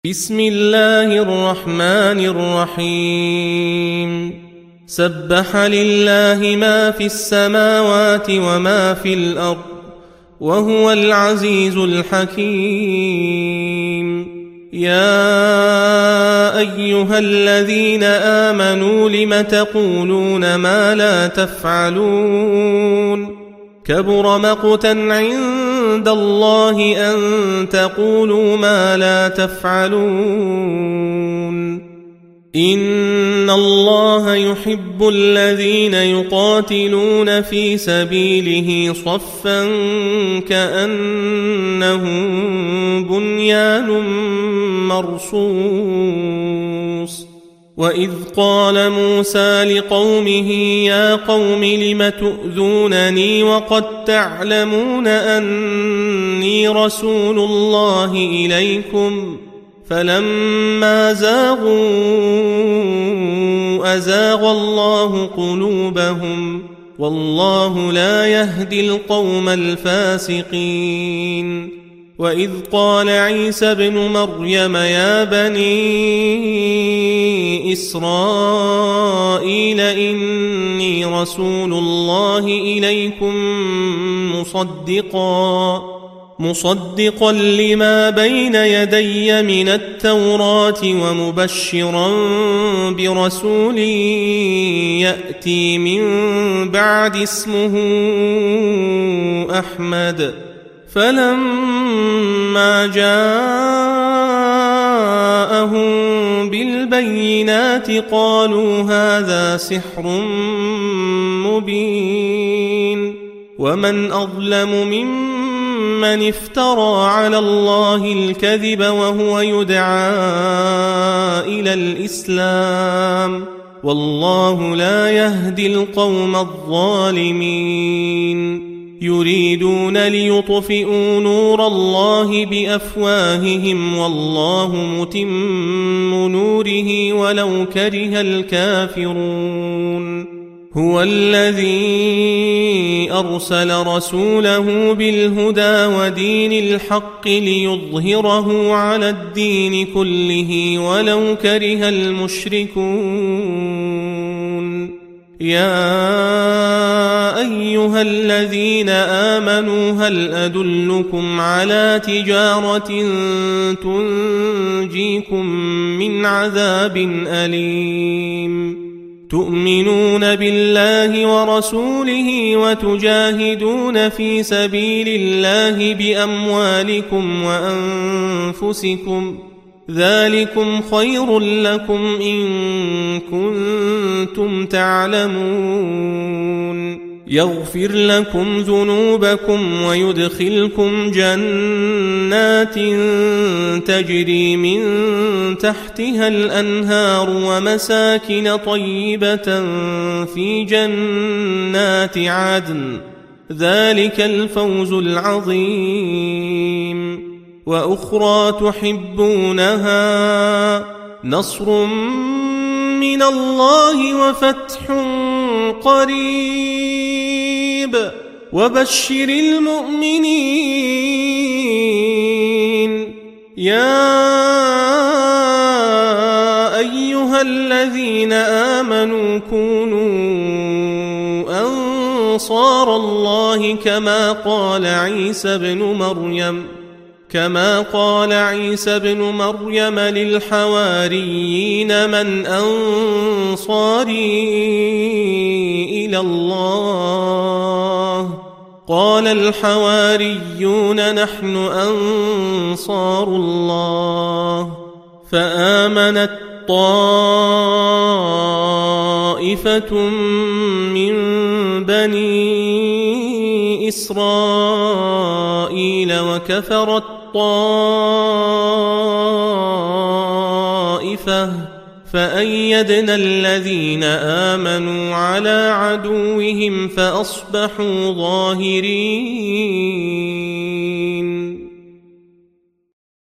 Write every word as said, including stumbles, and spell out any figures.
بسم الله الرحمن الرحيم سبح لله ما في السماوات وما في الأرض وهو العزيز الحكيم يا أيها الذين آمنوا لم تقولون ما لا تفعلون كبر مقتا عند الله أن تقولوا ما لا تفعلون إن الله يحب الذين يقاتلون في سبيله صفا كأنهم بنيان مرصوص وإذ قال موسى لقومه يا قوم لم تؤذونني وقد تعلمون أني رسول الله إليكم فلما زاغوا أزاغ الله قلوبهم والله لا يهدي القوم الفاسقين وإذ قال عيسى ابن مريم يا بني إسرائيل إني رسول الله إليكم مصدقا مصدقا لما بين يدي من التوراة ومبشرا برسول يأتي من بعد اسمه أحمد فلما جاءهم بالبينات قالوا هذا سحر مبين ومن أظلم ممن افترى على الله الكذب وهو يدعى إلى الإسلام والله لا يهدي القوم الظالمين يريدون ليطفئوا نور الله بأفواههم والله متم نوره ولو كره الكافرون هو الذي أرسل رسوله بالهدى ودين الحق ليظهره على الدين كله ولو كره المشركون يا أيها الذين آمنوا هل أدلكم على تجارة تنجيكم من عذاب أليم تؤمنون بالله ورسوله وتجاهدون في سبيل الله بأموالكم وأنفسكم ذلكم خير لكم إن كنتم تعلمون يغفر لكم ذنوبكم ويدخلكم جنات تجري من تحتها الأنهار ومساكن طيبة في جنات عدن ذلك الفوز العظيم وأخرى تحبونها نصر من الله وفتح قريب وبشر المؤمنين يا أيها الذين آمنوا كونوا أنصار الله كما قال عيسى ابن مريم كما قال عيسى ابن مريم للحواريين من أنصاري إلى الله قال الحواريون نحن أنصار الله فآمنت طائفة من بني إسرائيل وكفرت طائفة فأيدنا الذين آمنوا على عدوهم فأصبحوا ظاهرين.